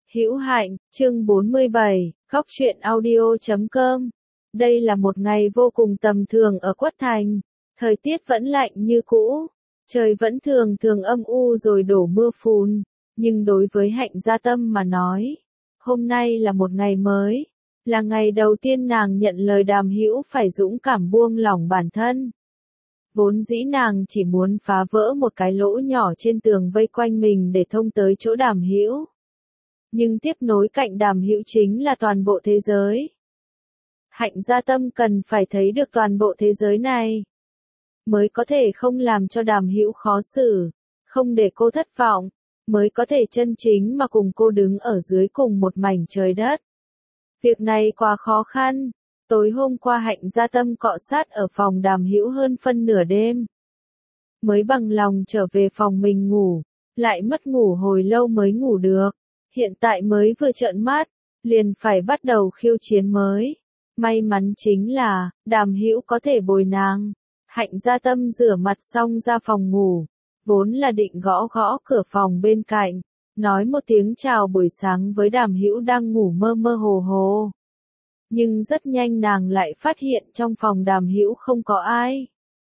Hữu Hạnh, chương 47, Góc truyện audio.com. Đây là một ngày vô cùng tầm thường ở Quất Thành. Thời tiết vẫn lạnh như cũ. Trời vẫn thường thường âm u rồi đổ mưa phùn. Nhưng đối với Hạnh Gia Tâm mà nói, hôm nay là một ngày mới. Là ngày đầu tiên nàng nhận lời Đàm Hữu phải dũng cảm buông lỏng bản thân. Vốn dĩ nàng chỉ muốn phá vỡ một cái lỗ nhỏ trên tường vây quanh mình để thông tới chỗ Đàm Hữu. Nhưng tiếp nối cạnh Đàm Hữu chính là toàn bộ thế giới. Hạnh Gia Tâm cần phải thấy được toàn bộ thế giới này, mới có thể không làm cho Đàm Hữu khó xử, không để cô thất vọng, mới có thể chân chính mà cùng cô đứng ở dưới cùng một mảnh trời đất. Việc này quá khó khăn. Tối hôm qua Hạnh Gia Tâm cọ sát ở phòng Đàm Hữu hơn phân nửa đêm, mới bằng lòng trở về phòng mình ngủ, lại mất ngủ hồi lâu mới ngủ được. Hiện tại mới vừa trợn mắt, liền phải bắt đầu khiêu chiến mới. May mắn chính là, Đàm Hữu có thể bồi nàng. Hạnh Gia Tâm rửa mặt xong ra phòng ngủ, vốn là định gõ gõ cửa phòng bên cạnh, nói một tiếng chào buổi sáng với Đàm Hữu đang ngủ mơ mơ hồ hồ. Nhưng rất nhanh nàng lại phát hiện trong phòng Đàm Hữu không có ai.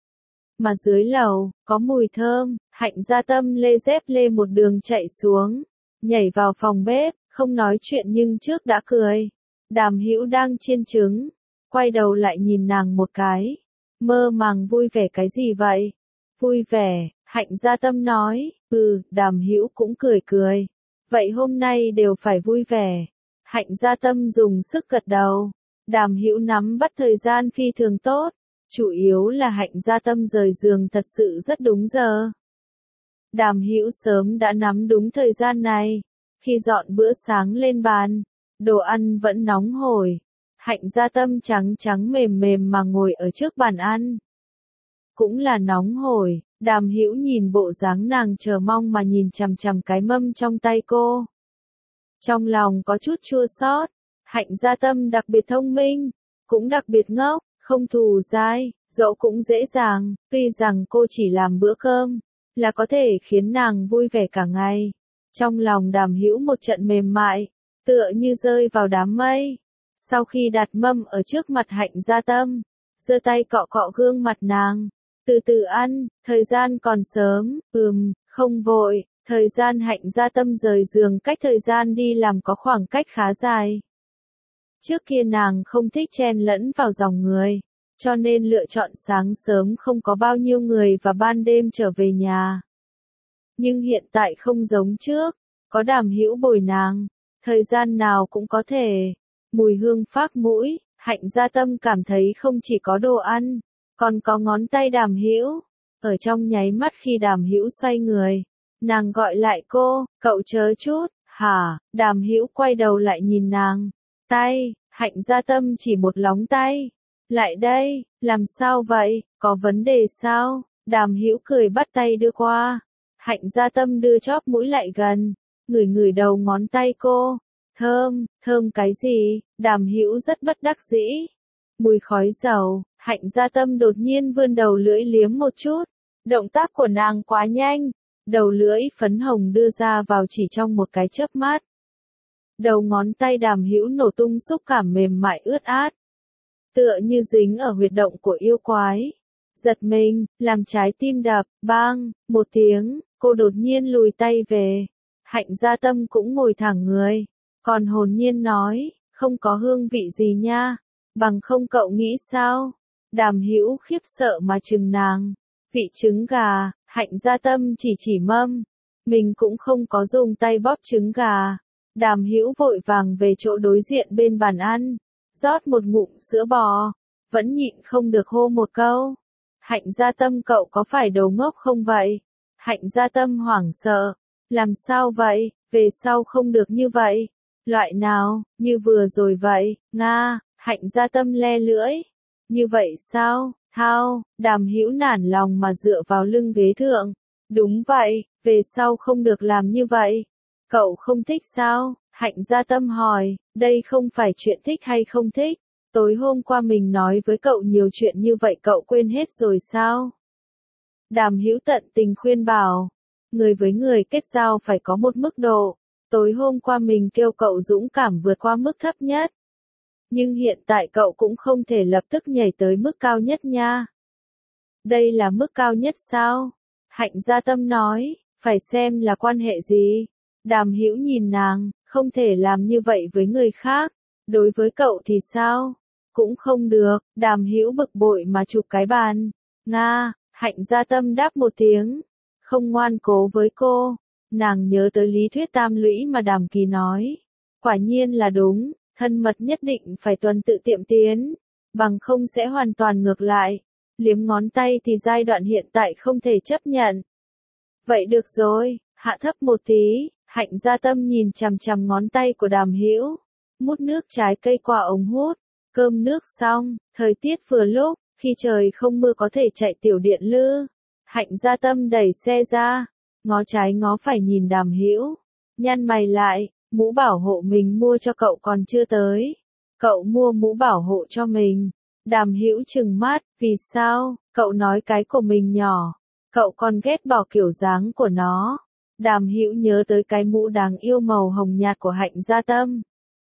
Mà dưới lầu, có mùi thơm. Hạnh Gia Tâm lê dép lê một đường chạy xuống, nhảy vào phòng bếp, không nói chuyện nhưng trước đã cười. Đàm Hữu đang chiên trứng, quay đầu lại nhìn nàng một cái. Mơ màng vui vẻ cái gì vậy? Vui vẻ, Hạnh Gia Tâm nói. Đàm Hữu cũng cười cười. Vậy hôm nay đều phải vui vẻ. Hạnh Gia Tâm dùng sức gật đầu. Đàm Hữu nắm bắt thời gian phi thường tốt. Chủ yếu là Hạnh Gia Tâm rời giường thật sự rất đúng giờ. Đàm Hữu sớm đã nắm đúng thời gian này. Khi dọn bữa sáng lên bàn, đồ ăn vẫn nóng hổi. Hạnh Gia Tâm trắng trắng mềm mềm mà ngồi ở trước bàn ăn. Cũng là nóng hổi. Đàm Hữu nhìn bộ dáng nàng chờ mong mà nhìn chằm chằm cái mâm trong tay cô. Trong lòng có chút chua xót. Hạnh Gia Tâm đặc biệt thông minh, cũng đặc biệt ngốc, không thù dai, dẫu cũng dễ dàng. Tuy rằng cô chỉ làm bữa cơm, là có thể khiến nàng vui vẻ cả ngày. Trong lòng Đàm Hữu một trận mềm mại, tựa như rơi vào đám mây. Sau khi đặt mâm ở trước mặt Hạnh Gia Tâm, giơ tay cọ cọ gương mặt nàng. Từ từ ăn, thời gian còn sớm. Không vội. Thời gian Hạnh Gia Tâm rời giường cách thời gian đi làm có khoảng cách khá dài. Trước kia nàng không thích chen lẫn vào dòng người, cho nên lựa chọn sáng sớm không có bao nhiêu người và ban đêm trở về nhà. Nhưng hiện tại không giống trước, có Đàm Hữu bồi nàng, thời gian nào cũng có thể. Mùi hương phác mũi, Hạnh Gia Tâm cảm thấy không chỉ có đồ ăn, còn có ngón tay Đàm Hữu. Ở trong nháy mắt khi Đàm Hữu xoay người, nàng gọi lại cô, cậu chớ chút. Hả? Đàm Hữu quay đầu lại nhìn nàng. Tay. Hạnh Gia Tâm chỉ một lóng tay. Lại đây. Làm sao vậy? Có vấn đề sao? Đàm Hữu cười bắt tay đưa qua. Hạnh Gia Tâm đưa chóp mũi lại gần, ngửi ngửi đầu ngón tay cô. Thơm. Thơm cái gì? Đàm Hữu rất bất đắc dĩ. Mùi khói dầu. Hạnh Gia Tâm đột nhiên vươn đầu lưỡi liếm một chút. Động tác của nàng quá nhanh. Đầu lưỡi phấn hồng đưa ra vào chỉ trong một cái chớp mắt. Đầu ngón tay Đàm Hữu nổ tung xúc cảm mềm mại ướt át, tựa như dính ở huyệt động của yêu quái. Giật mình, làm trái tim đập, bang, một tiếng, cô đột nhiên lùi tay về. Hạnh Gia Tâm cũng ngồi thẳng người, còn hồn nhiên nói, không có hương vị gì nha, bằng không cậu nghĩ sao? Đàm Hữu khiếp sợ mà trừng nàng. Vị trứng gà. Hạnh Gia Tâm chỉ mâm, mình cũng không có dùng tay bóp trứng gà. Đàm Hữu vội vàng về chỗ đối diện bên bàn ăn, rót một ngụm sữa bò, vẫn nhịn không được hô một câu. Hạnh Gia Tâm cậu có phải đồ ngốc không vậy? Hạnh Gia Tâm hoảng sợ. Làm sao vậy? Về sau không được như vậy. Loại nào? Như vừa rồi vậy. Nga. Hạnh Gia Tâm le lưỡi. Như vậy sao? Thao. Đàm Hữu nản lòng mà dựa vào lưng ghế thượng. Đúng vậy, về sau không được làm như vậy. Cậu không thích sao? Hạnh Gia Tâm hỏi. Đây không phải chuyện thích hay không thích. Tối hôm qua mình nói với cậu nhiều chuyện như vậy cậu quên hết rồi sao? Đàm Hữu tận tình khuyên bảo. Người với người kết giao phải có một mức độ. Tối hôm qua mình kêu cậu dũng cảm vượt qua mức thấp nhất. Nhưng hiện tại cậu cũng không thể lập tức nhảy tới mức cao nhất nha. Đây là mức cao nhất sao? Hạnh Gia Tâm nói, phải xem là quan hệ gì. Đàm Hữu nhìn nàng, không thể làm như vậy với người khác. Đối với cậu thì sao? Cũng không được, Đàm Hữu bực bội mà chụp cái bàn. Nga, Hạnh Gia Tâm đáp một tiếng. Không ngoan cố với cô. Nàng nhớ tới lý thuyết tam lũy mà Đàm Kỳ nói. Quả nhiên là đúng, thân mật nhất định phải tuần tự tiệm tiến. Bằng không sẽ hoàn toàn ngược lại. Liếm ngón tay thì giai đoạn hiện tại không thể chấp nhận. Vậy được rồi, hạ thấp một tí, Hạnh Gia Tâm nhìn chằm chằm ngón tay của Đàm Hữu, mút nước trái cây qua ống hút, cơm nước xong, thời tiết vừa lúc, khi trời không mưa có thể chạy tiểu điện lư. Hạnh Gia Tâm đẩy xe ra, ngó trái ngó phải nhìn Đàm Hữu, nhăn mày lại, mũ bảo hộ mình mua cho cậu còn chưa tới. Cậu mua mũ bảo hộ cho mình. Đàm Hữu trừng mắt, vì sao, cậu nói cái của mình nhỏ, cậu còn ghét bỏ kiểu dáng của nó. Đàm Hữu nhớ tới cái mũ đáng yêu màu hồng nhạt của Hạnh Gia Tâm.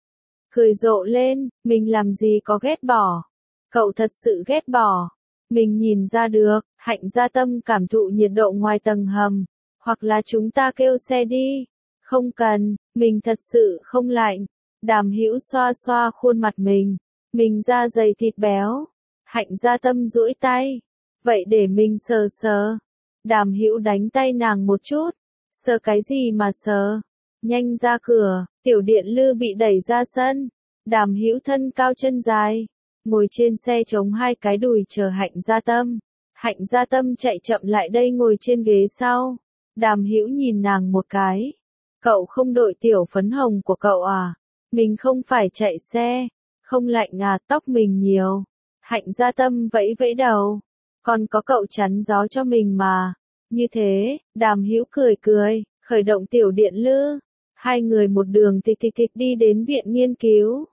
Cười rộ lên, mình làm gì có ghét bỏ. Cậu thật sự ghét bỏ. Mình nhìn ra được, Hạnh Gia Tâm cảm thụ nhiệt độ ngoài tầng hầm. Hoặc là chúng ta kêu xe đi. Không cần, mình thật sự không lạnh. Đàm Hữu xoa xoa khuôn mặt mình. Mình da dày thịt béo. Hạnh Gia Tâm duỗi tay. Vậy để mình sờ sờ. Đàm Hữu đánh tay nàng một chút. Sờ cái gì mà sờ? Nhanh ra cửa, tiểu điện lư bị đẩy ra sân. Đàm Hữu thân cao chân dài. Ngồi trên xe chống hai cái đùi chờ Hạnh Gia Tâm. Hạnh Gia Tâm chạy chậm lại đây ngồi trên ghế sau. Đàm Hữu nhìn nàng một cái. Cậu không đội tiểu phấn hồng của cậu à? Mình không phải chạy xe. Không lạnh à, tóc mình nhiều. Hạnh Gia Tâm vẫy vẫy đầu. Còn có cậu chắn gió cho mình mà. Như thế, Đàm Hữu cười cười, khởi động tiểu điện lư. Hai người một đường tịch tịch tịch đi đến viện nghiên cứu.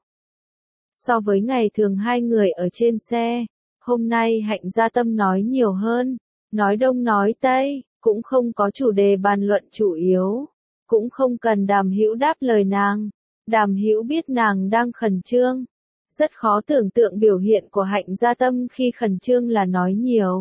So với ngày thường hai người ở trên xe, hôm nay Hạnh Gia Tâm nói nhiều hơn. Nói đông nói tây, cũng không có chủ đề bàn luận chủ yếu. Cũng không cần Đàm Hữu đáp lời nàng. Đàm Hữu biết nàng đang khẩn trương. Rất khó tưởng tượng biểu hiện của Hạnh Gia Tâm khi khẩn trương là nói nhiều.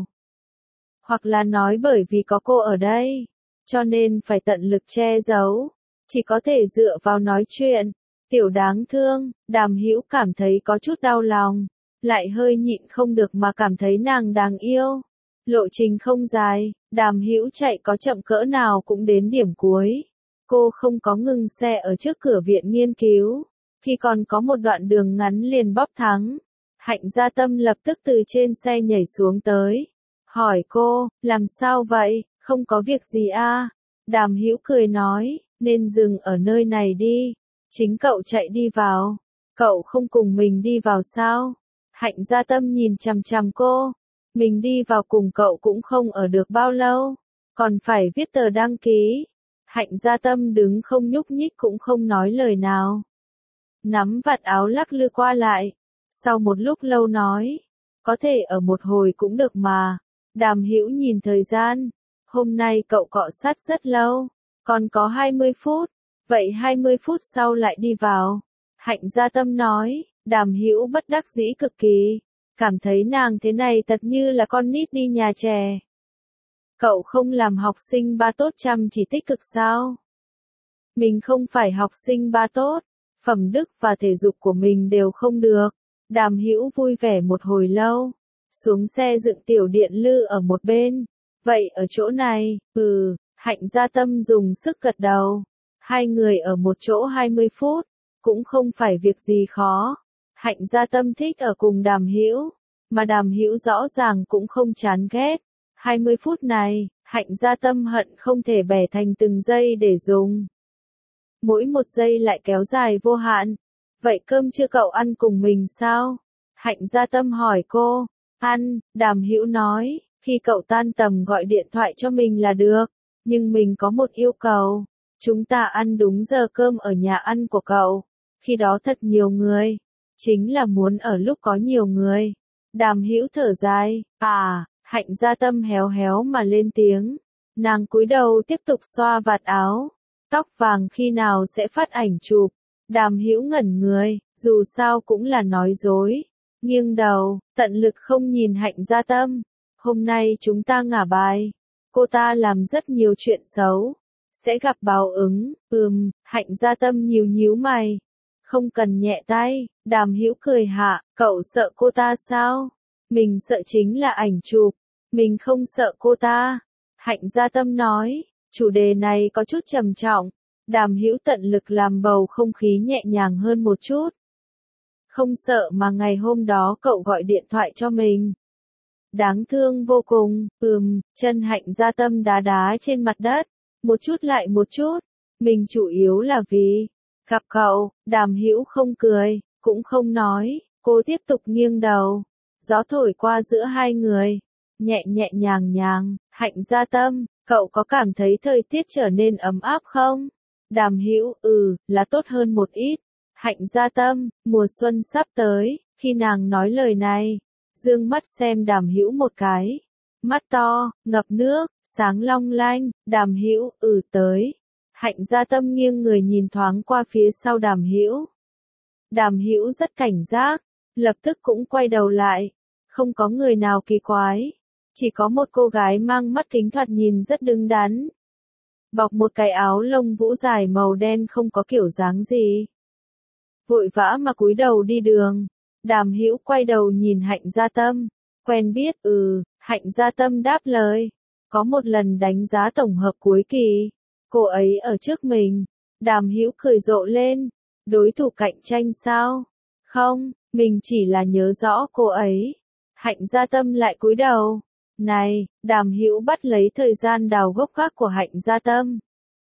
Hoặc là nói bởi vì có cô ở đây, cho nên phải tận lực che giấu. Chỉ có thể dựa vào nói chuyện. Tiểu đáng thương, Đàm Hữu cảm thấy có chút đau lòng. Lại hơi nhịn không được mà cảm thấy nàng đáng yêu. Lộ trình không dài, Đàm Hữu chạy có chậm cỡ nào cũng đến điểm cuối. Cô không có ngừng xe ở trước cửa viện nghiên cứu. Khi còn có một đoạn đường ngắn liền bóp thắng. Hạnh Gia Tâm lập tức từ trên xe nhảy xuống tới. Hỏi cô, làm sao vậy, không có việc gì à? Đàm Hữu cười nói, nên dừng ở nơi này đi. Chính cậu chạy đi vào. Cậu không cùng mình đi vào sao? Hạnh Gia Tâm nhìn chằm chằm cô. Mình đi vào cùng cậu cũng không ở được bao lâu. Còn phải viết tờ đăng ký. Hạnh Gia Tâm đứng không nhúc nhích cũng không nói lời nào. Nắm vạt áo lắc lư qua lại. Sau một lúc lâu nói. Có thể ở một hồi cũng được mà. Đàm Hữu nhìn thời gian. Hôm nay cậu cọ sát rất lâu. Còn có 20 phút. Vậy 20 phút sau lại đi vào. Hạnh Gia Tâm nói. Đàm Hữu bất đắc dĩ cực kỳ. Cảm thấy nàng thế này thật như là con nít đi nhà trẻ. Cậu không làm học sinh ba tốt chăm chỉ tích cực sao? Mình không phải học sinh ba tốt. Phẩm đức và thể dục của mình đều không được. Đàm Hữu vui vẻ một hồi lâu. Xuống xe dựng tiểu điện lư ở một bên. Vậy ở chỗ này, Hạnh Gia Tâm dùng sức gật đầu. Hai người ở một chỗ 20 phút. Cũng không phải việc gì khó. Hạnh Gia Tâm thích ở cùng Đàm Hữu. Mà Đàm Hữu rõ ràng cũng không chán ghét. 20 phút này, Hạnh Gia Tâm hận không thể bẻ thành từng giây để dùng. Mỗi một giây lại kéo dài vô hạn. Vậy cơm trưa cậu ăn cùng mình sao? Hạnh Gia Tâm hỏi cô. Ăn, Đàm Hữu nói, khi cậu tan tầm gọi điện thoại cho mình là được. Nhưng mình có một yêu cầu. Chúng ta ăn đúng giờ cơm ở nhà ăn của cậu. Khi đó thật nhiều người. Chính là muốn ở lúc có nhiều người. Đàm Hữu thở dài. Hạnh Gia Tâm héo héo mà lên tiếng. Nàng cúi đầu tiếp tục xoa vạt áo. Tóc vàng khi nào sẽ phát ảnh chụp? Đàm Hữu ngẩn người, dù sao cũng là nói dối. Nghiêng đầu, tận lực không nhìn Hạnh Gia Tâm. Hôm nay chúng ta ngả bài. Cô ta làm rất nhiều chuyện xấu. Sẽ gặp báo ứng. Hạnh Gia Tâm nhíu nhíu mày. Không cần nhẹ tay. Đàm Hữu cười hạ, cậu sợ cô ta sao? Mình sợ chính là ảnh chụp. Mình không sợ cô ta. Hạnh Gia Tâm nói, chủ đề này có chút trầm trọng. Đàm Hữu tận lực làm bầu không khí nhẹ nhàng hơn một chút. Không sợ mà ngày hôm đó cậu gọi điện thoại cho mình. Đáng thương vô cùng, chân Hạnh Gia Tâm đá đá trên mặt đất. Một chút lại một chút. Mình chủ yếu là vì gặp cậu. Đàm Hữu không cười, cũng không nói. Cô tiếp tục nghiêng đầu. Gió thổi qua giữa hai người. Nhẹ nhẹ nhàng. Hạnh Gia Tâm, cậu có cảm thấy thời tiết trở nên ấm áp không? Đàm Hữu, là tốt hơn một ít. Hạnh Gia Tâm, mùa xuân sắp tới. Khi nàng nói lời này, dương mắt xem Đàm Hữu một cái. Mắt to, ngập nước, sáng long lanh. Đàm Hữu, tới. Hạnh Gia Tâm nghiêng người nhìn thoáng qua phía sau Đàm Hữu. Đàm Hữu rất cảnh giác, lập tức cũng quay đầu lại. Không có người nào kỳ quái. Chỉ có một cô gái mang mắt kính thoạt nhìn rất đứng đắn. Bọc một cái áo lông vũ dài màu đen không có kiểu dáng gì. Vội vã mà cúi đầu đi đường. Đàm Hữu quay đầu nhìn Hạnh Gia Tâm. Quen biết, Hạnh Gia Tâm đáp lời. Có một lần đánh giá tổng hợp cuối kỳ. Cô ấy ở trước mình. Đàm Hữu cười rộ lên. Đối thủ cạnh tranh sao? Không, mình chỉ là nhớ rõ cô ấy. Hạnh Gia Tâm lại cúi đầu. Này, Đàm Hữu bắt lấy thời gian đào gốc gác của Hạnh Gia Tâm.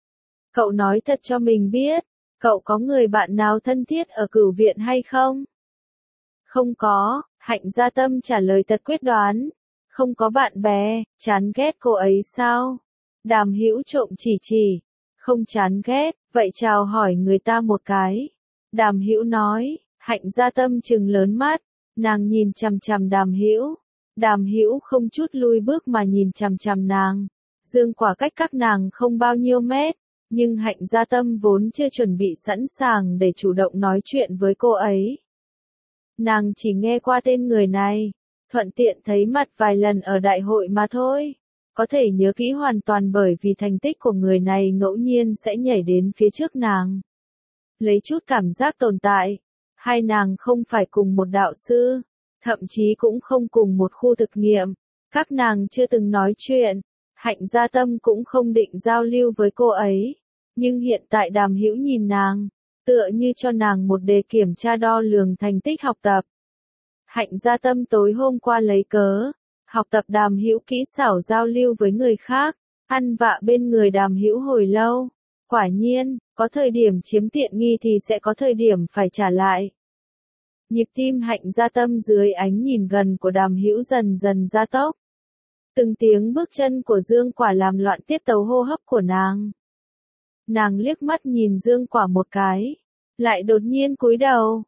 Cậu nói thật cho mình biết, cậu có người bạn nào thân thiết ở Cửu Viện hay không? Không có, Hạnh Gia Tâm trả lời thật quyết đoán. Không có bạn bè, chán ghét cô ấy sao? Đàm Hữu trộm chỉ. Không chán ghét, vậy chào hỏi người ta một cái. Đàm Hữu nói, Hạnh Gia Tâm trừng lớn mắt, nàng nhìn chằm chằm Đàm Hữu. Đàm Hữu không chút lùi bước mà nhìn chằm chằm nàng. Dương Quả cách các nàng không bao nhiêu mét, nhưng Hạnh Gia Tâm vốn chưa chuẩn bị sẵn sàng để chủ động nói chuyện với cô ấy. Nàng chỉ nghe qua tên người này, thuận tiện thấy mặt vài lần ở đại hội mà thôi. Có thể nhớ kỹ hoàn toàn bởi vì thành tích của người này ngẫu nhiên sẽ nhảy đến phía trước nàng. Lấy chút cảm giác tồn tại. Hai nàng không phải cùng một đạo sư. Thậm chí cũng không cùng một khu thực nghiệm. Các nàng chưa từng nói chuyện. Hạnh Gia Tâm cũng không định giao lưu với cô ấy. Nhưng hiện tại Đàm Hữu nhìn nàng, tựa như cho nàng một đề kiểm tra đo lường thành tích học tập. Hạnh Gia Tâm tối hôm qua lấy cớ học tập Đàm Hữu kỹ xảo giao lưu với người khác, ăn vạ bên người Đàm Hữu hồi lâu. Quả nhiên, có thời điểm chiếm tiện nghi thì sẽ có thời điểm phải trả lại. Nhịp tim Hạnh Gia Tâm dưới ánh nhìn gần của Đàm Hữu dần dần gia tốc. Từng tiếng bước chân của Dương Quả làm loạn tiết tấu hô hấp của nàng. Nàng liếc mắt nhìn Dương Quả một cái, lại đột nhiên cúi đầu.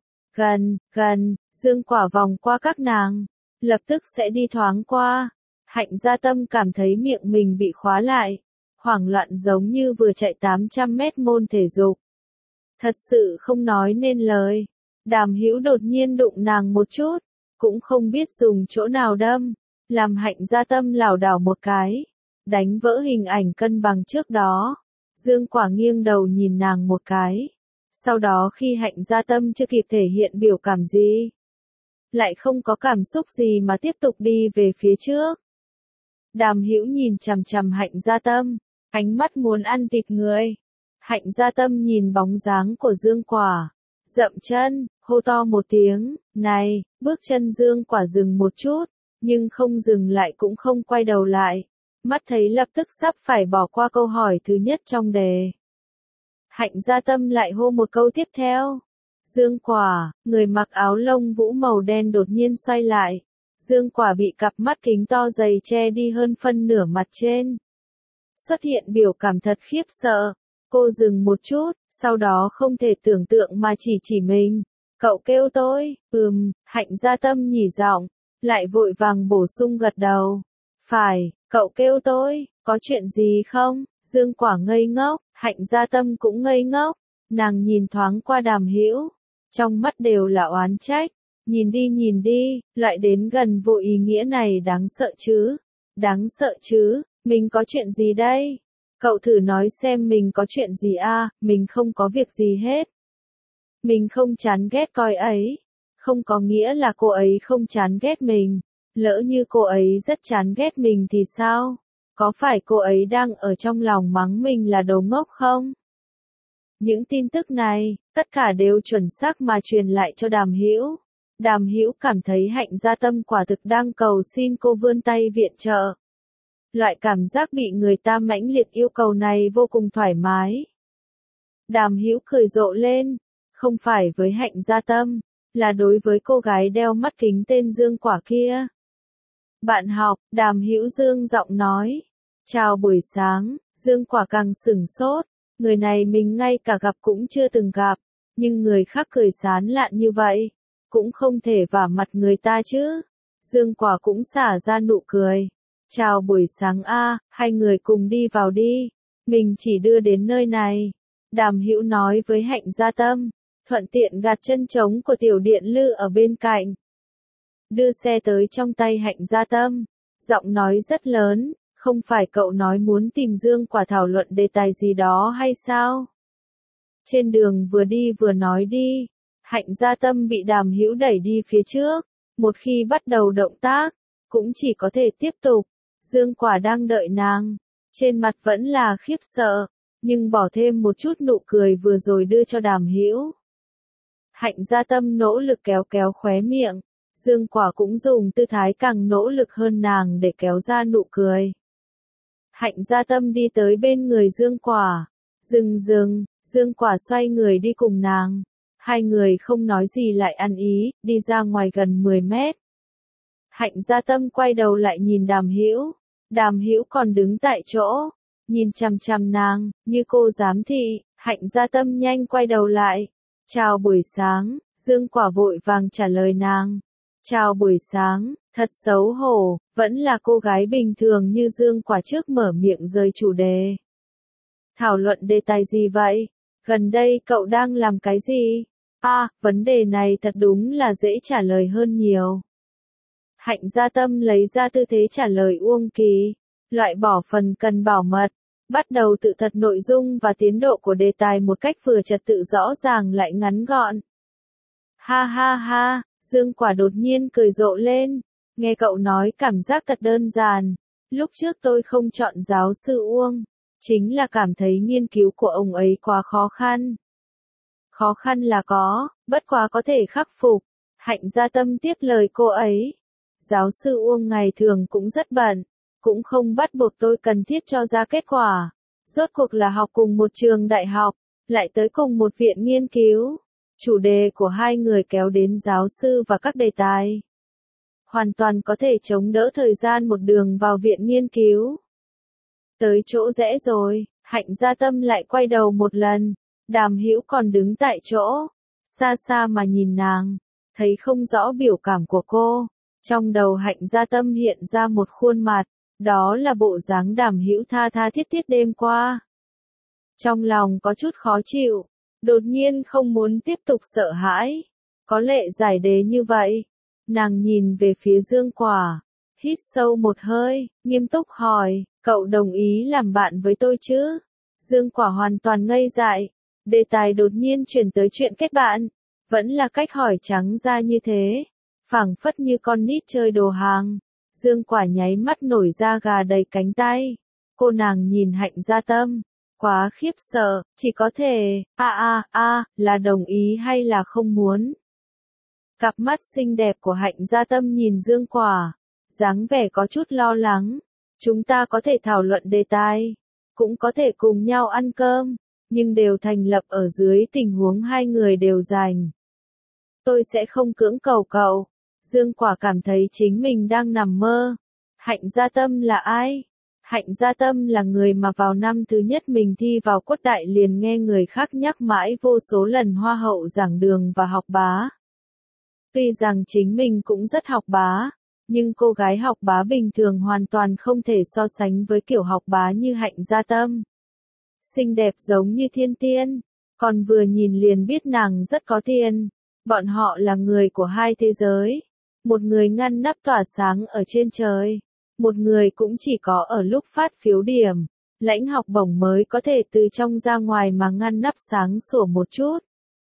Gần, Dương Quả vòng qua các nàng, lập tức sẽ đi thoáng qua. Hạnh Gia Tâm cảm thấy miệng mình bị khóa lại, hoảng loạn giống như vừa chạy 800 mét môn thể dục. Thật sự không nói nên lời. Đàm Hữu đột nhiên đụng nàng một chút, cũng không biết dùng chỗ nào đâm, làm Hạnh Gia Tâm lảo đảo một cái, đánh vỡ hình ảnh cân bằng trước đó. Dương Quả nghiêng đầu nhìn nàng một cái. Sau đó khi Hạnh Gia Tâm chưa kịp thể hiện biểu cảm gì, lại không có cảm xúc gì mà tiếp tục đi về phía trước. Đàm Hữu nhìn chằm chằm Hạnh Gia Tâm, ánh mắt muốn ăn thịt người. Hạnh Gia Tâm nhìn bóng dáng của Dương Quả, dậm chân, hô to một tiếng, này, bước chân Dương Quả dừng một chút, nhưng không dừng lại cũng không quay đầu lại. Mắt thấy lập tức sắp phải bỏ qua câu hỏi thứ nhất trong đề. Hạnh Gia Tâm lại hô một câu tiếp theo. Dương Quả, người mặc áo lông vũ màu đen đột nhiên xoay lại. Dương Quả bị cặp mắt kính to dày che đi hơn phân nửa mặt trên. Xuất hiện biểu cảm thật khiếp sợ. Cô dừng một chút, sau đó không thể tưởng tượng mà chỉ mình. Cậu kêu tôi, Hạnh Gia Tâm nhỉ giọng, lại vội vàng bổ sung gật đầu. Phải, cậu kêu tôi, có chuyện gì không? Dương Quả ngây ngốc, Hạnh Gia Tâm cũng ngây ngốc, nàng nhìn thoáng qua Đàm Hữu, trong mắt đều là oán trách, nhìn đi, lại đến gần vô ý nghĩa này đáng sợ chứ, mình có chuyện gì đây? Cậu thử nói xem mình có chuyện gì à, mình không có việc gì hết. Mình không chán ghét cô ấy, không có nghĩa là cô ấy không chán ghét mình, lỡ như cô ấy rất chán ghét mình thì sao? Có phải cô ấy đang ở trong lòng mắng mình là đồ ngốc không? Những tin tức này, tất cả đều chuẩn xác mà truyền lại cho Đàm Hữu. Đàm Hữu cảm thấy Hạnh Gia Tâm quả thực đang cầu xin cô vươn tay viện trợ. Loại cảm giác bị người ta mãnh liệt yêu cầu này vô cùng thoải mái. Đàm Hữu cười rộ lên, không phải với Hạnh Gia Tâm, là đối với cô gái đeo mắt kính tên Dương Quả kia. Bạn học, Đàm Hữu dương giọng nói. Chào buổi sáng, Dương Quả càng sửng sốt, người này mình ngay cả gặp cũng chưa từng gặp, nhưng người khác cười sán lạn như vậy, cũng không thể vả mặt người ta chứ. Dương Quả cũng xả ra nụ cười. Chào buổi sáng a, hai người cùng đi vào đi, mình chỉ đưa đến nơi này. Đàm Hữu nói với Hạnh Gia Tâm, thuận tiện gạt chân trống của tiểu điện lư ở bên cạnh. Đưa xe tới trong tay Hạnh Gia Tâm, giọng nói rất lớn, không phải cậu nói muốn tìm Dương Quả thảo luận đề tài gì đó hay sao? Trên đường vừa đi vừa nói đi. Hạnh Gia Tâm bị Đàm Hữu đẩy đi phía trước, một khi bắt đầu động tác, cũng chỉ có thể tiếp tục. Dương Quả đang đợi nàng, trên mặt vẫn là khiếp sợ, nhưng bỏ thêm một chút nụ cười vừa rồi đưa cho Đàm Hữu. Hạnh Gia Tâm nỗ lực kéo kéo khóe miệng, Dương Quả cũng dùng tư thái càng nỗ lực hơn nàng để kéo ra nụ cười. Hạnh Gia Tâm đi tới bên người Dương Quả, dừng, Dương Quả xoay người đi cùng nàng. Hai người không nói gì lại ăn ý, đi ra ngoài gần 10 mét. Hạnh Gia Tâm quay đầu lại nhìn Đàm Hữu. Đàm Hữu còn đứng tại chỗ, nhìn chằm chằm nàng, như cô giám thị. Hạnh Gia Tâm nhanh quay đầu lại. Chào buổi sáng, Dương Quả vội vàng trả lời nàng. Chào buổi sáng, thật xấu hổ, vẫn là cô gái bình thường như Dương Quả trước mở miệng rời chủ đề. Thảo luận đề tài gì vậy? Gần đây cậu đang làm cái gì? À, vấn đề này thật đúng là dễ trả lời hơn nhiều. Hạnh Gia Tâm lấy ra tư thế trả lời Uông Kỳ, loại bỏ phần cần bảo mật, bắt đầu tự thật nội dung và tiến độ của đề tài một cách vừa trật tự rõ ràng lại ngắn gọn. Ha ha ha, Dương Quả đột nhiên cười rộ lên, nghe cậu nói cảm giác thật đơn giản. Lúc trước tôi không chọn giáo sư Uông, chính là cảm thấy nghiên cứu của ông ấy quá khó khăn. Khó khăn là có, bất quá có thể khắc phục. Hạnh Gia Tâm tiếp lời cô ấy. Giáo sư Uông ngày thường cũng rất bận, cũng không bắt buộc tôi cần thiết cho ra kết quả. Rốt cuộc là học cùng một trường đại học, lại tới cùng một viện nghiên cứu. Chủ đề của hai người kéo đến giáo sư và các đề tài. Hoàn toàn có thể chống đỡ thời gian một đường vào viện nghiên cứu. Tới chỗ rẽ rồi, Hạnh Gia Tâm lại quay đầu một lần. Đàm Hữu còn đứng tại chỗ, xa xa mà nhìn nàng, thấy không rõ biểu cảm của cô. Trong đầu Hạnh Gia Tâm hiện ra một khuôn mặt, đó là bộ dáng Đàm Hữu tha tha thiết thiết đêm qua. Trong lòng có chút khó chịu, đột nhiên không muốn tiếp tục sợ hãi. Có lẽ giải đế như vậy. Nàng nhìn về phía Dương Quả, hít sâu một hơi, nghiêm túc hỏi, cậu đồng ý làm bạn với tôi chứ? Dương Quả hoàn toàn ngây dại. Đề tài đột nhiên chuyển tới chuyện kết bạn, vẫn là cách hỏi trắng ra như thế, phảng phất như con nít chơi đồ hàng. Dương Quả nháy mắt nổi da gà đầy cánh tay. Cô nàng nhìn Hạnh Gia Tâm, quá khiếp sợ, chỉ có thể, là đồng ý hay là không muốn. Cặp mắt xinh đẹp của Hạnh Gia Tâm nhìn Dương Quả, dáng vẻ có chút lo lắng. Chúng ta có thể thảo luận đề tài, cũng có thể cùng nhau ăn cơm, nhưng đều thành lập ở dưới tình huống hai người đều rảnh. Tôi sẽ không cưỡng cầu cậu. Dương Quả cảm thấy chính mình đang nằm mơ. Hạnh Gia Tâm là ai? Hạnh Gia Tâm là người mà vào năm thứ nhất mình thi vào Quất Đại liền nghe người khác nhắc mãi vô số lần hoa hậu giảng đường và học bá. Tuy rằng chính mình cũng rất học bá, nhưng cô gái học bá bình thường hoàn toàn không thể so sánh với kiểu học bá như Hạnh Gia Tâm. xinh đẹp giống như thiên tiên, còn vừa nhìn liền biết nàng rất có tiền. Bọn họ là người của hai thế giới, một người ngăn nắp tỏa sáng ở trên trời, một người cũng chỉ có ở lúc phát phiếu điểm, lãnh học bổng mới có thể từ trong ra ngoài mà ngăn nắp sáng sủa một chút.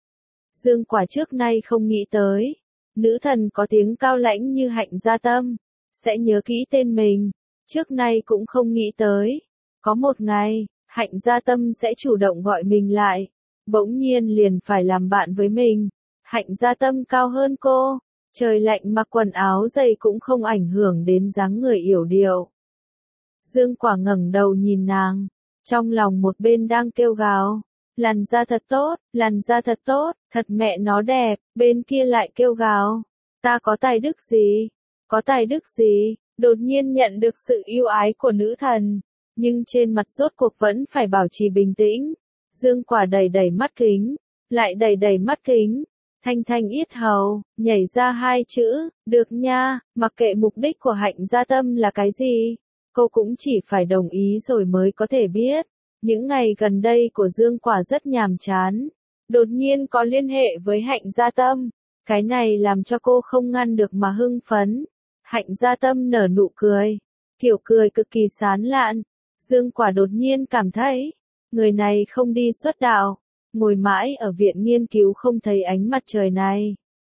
Dương Quả trước nay không nghĩ tới, nữ thần có tiếng cao lãnh như Hạnh Gia Tâm, sẽ nhớ kỹ tên mình, trước nay cũng không nghĩ tới. Có một ngày, Hạnh Gia Tâm sẽ chủ động gọi mình lại, bỗng nhiên liền phải làm bạn với mình. Hạnh Gia Tâm cao hơn cô, trời lạnh mặc quần áo dày cũng không ảnh hưởng đến dáng người yểu điệu. Dương Quả ngẩng đầu nhìn nàng, trong lòng một bên đang kêu gào, làn da thật tốt, làn da thật tốt, thật mẹ nó đẹp, bên kia lại kêu gào, ta có tài đức gì, có tài đức gì, đột nhiên nhận được sự yêu ái của nữ thần, nhưng trên mặt rốt cuộc vẫn phải bảo trì bình tĩnh. Dương Quả đẩy đẩy mắt kính, lại đẩy đẩy mắt kính, thanh thanh yết hầu, nhảy ra hai chữ, được nha, mặc kệ mục đích của Hạnh Gia Tâm là cái gì, cô cũng chỉ phải đồng ý rồi mới có thể biết. Những ngày gần đây của Dương Quả rất nhàm chán, đột nhiên có liên hệ với Hạnh Gia Tâm, cái này làm cho cô không ngăn được mà hưng phấn. Hạnh Gia Tâm nở nụ cười, kiểu cười cực kỳ sán lạn. Dương Quả đột nhiên cảm thấy, người này không đi xuất đạo, ngồi mãi ở viện nghiên cứu không thấy ánh mặt trời này.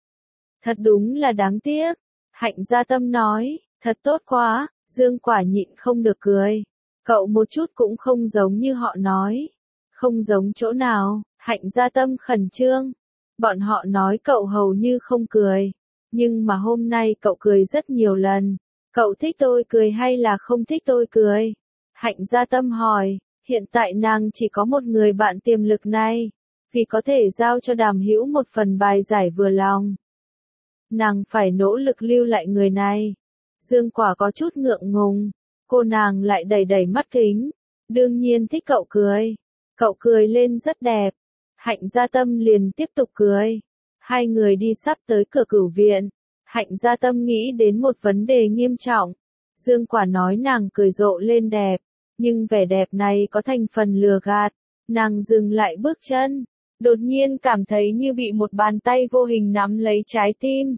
Thật đúng là đáng tiếc. Hạnh Gia Tâm nói, thật tốt quá. Dương Quả nhịn không được cười. Cậu một chút cũng không giống như họ nói. Không giống chỗ nào. Hạnh Gia Tâm khẩn trương. Bọn họ nói cậu hầu như không cười. Nhưng mà hôm nay cậu cười rất nhiều lần. Cậu thích tôi cười hay là không thích tôi cười? Hạnh Gia Tâm hỏi. Hiện tại nàng chỉ có một người bạn tiềm lực này, vì có thể giao cho Đàm Hữu một phần bài giải vừa lòng. Nàng phải nỗ lực lưu lại người này. Dương Quả có chút ngượng ngùng, cô nàng lại đẩy đẩy mắt kính, đương nhiên thích cậu cười. Cậu cười lên rất đẹp. Hạnh Gia Tâm liền tiếp tục cười. Hai người đi sắp tới cửa cửu viện. Hạnh Gia Tâm nghĩ đến một vấn đề nghiêm trọng. Dương Quả nói nàng cười rộ lên đẹp, nhưng vẻ đẹp này có thành phần lừa gạt. Nàng dừng lại bước chân, đột nhiên cảm thấy như bị một bàn tay vô hình nắm lấy trái tim.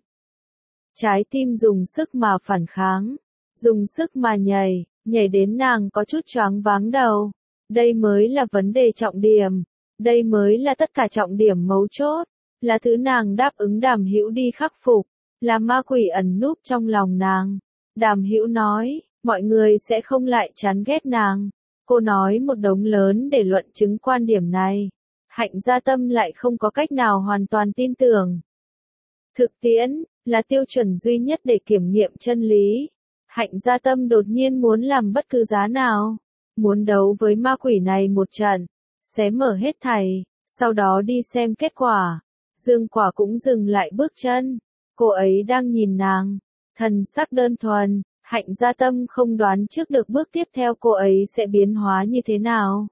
Trái tim dùng sức mà phản kháng, dùng sức mà nhảy, nhảy đến nàng có chút choáng váng đầu. Đây mới là vấn đề trọng điểm, đây mới là tất cả trọng điểm mấu chốt, là thứ nàng đáp ứng Đàm Hữu đi khắc phục, là ma quỷ ẩn núp trong lòng nàng. Đàm Hữu nói, mọi người sẽ không lại chán ghét nàng. Cô nói một đống lớn để luận chứng quan điểm này. Hạnh Gia Tâm lại không có cách nào hoàn toàn tin tưởng. Thực tiễn là tiêu chuẩn duy nhất để kiểm nghiệm chân lý. Hạnh Gia Tâm đột nhiên muốn làm bất cứ giá nào, muốn đấu với ma quỷ này một trận, xé mở hết thảy, sau đó đi xem kết quả. Dương Quả cũng dừng lại bước chân, cô ấy đang nhìn nàng, thần sắc đơn thuần. Hạnh Gia Tâm không đoán trước được bước tiếp theo cô ấy sẽ biến hóa như thế nào,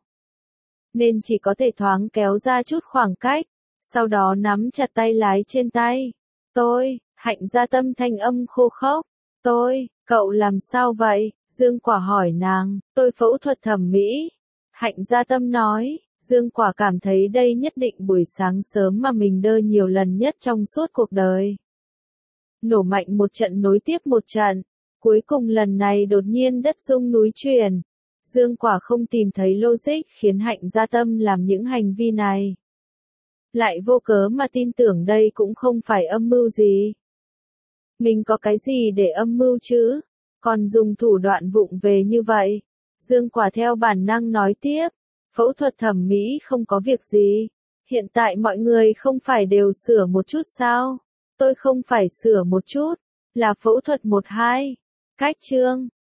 nên chỉ có thể thoáng kéo ra chút khoảng cách, sau đó nắm chặt tay lái trên tay. Tôi, Hạnh Gia Tâm thanh âm khô khốc. Tôi, cậu làm sao vậy? Dương Quả hỏi nàng. Tôi phẫu thuật thẩm mỹ. Hạnh Gia Tâm nói. Dương Quả cảm thấy đây nhất định buổi sáng sớm mà mình đơ nhiều lần nhất trong suốt cuộc đời. Nổ mạnh một trận nối tiếp một trận. Cuối cùng lần này đột nhiên đất rung núi chuyển. Dương Quả không tìm thấy logic khiến Hạnh Gia Tâm làm những hành vi này. Lại vô cớ mà tin tưởng đây cũng không phải âm mưu gì. Mình có cái gì để âm mưu chứ? Còn dùng thủ đoạn vụng về như vậy. Dương Quả theo bản năng nói tiếp. Phẫu thuật thẩm mỹ không có việc gì. Hiện tại mọi người không phải đều sửa một chút sao? Tôi không phải sửa một chút. Là phẫu thuật 1-2. Cách chương.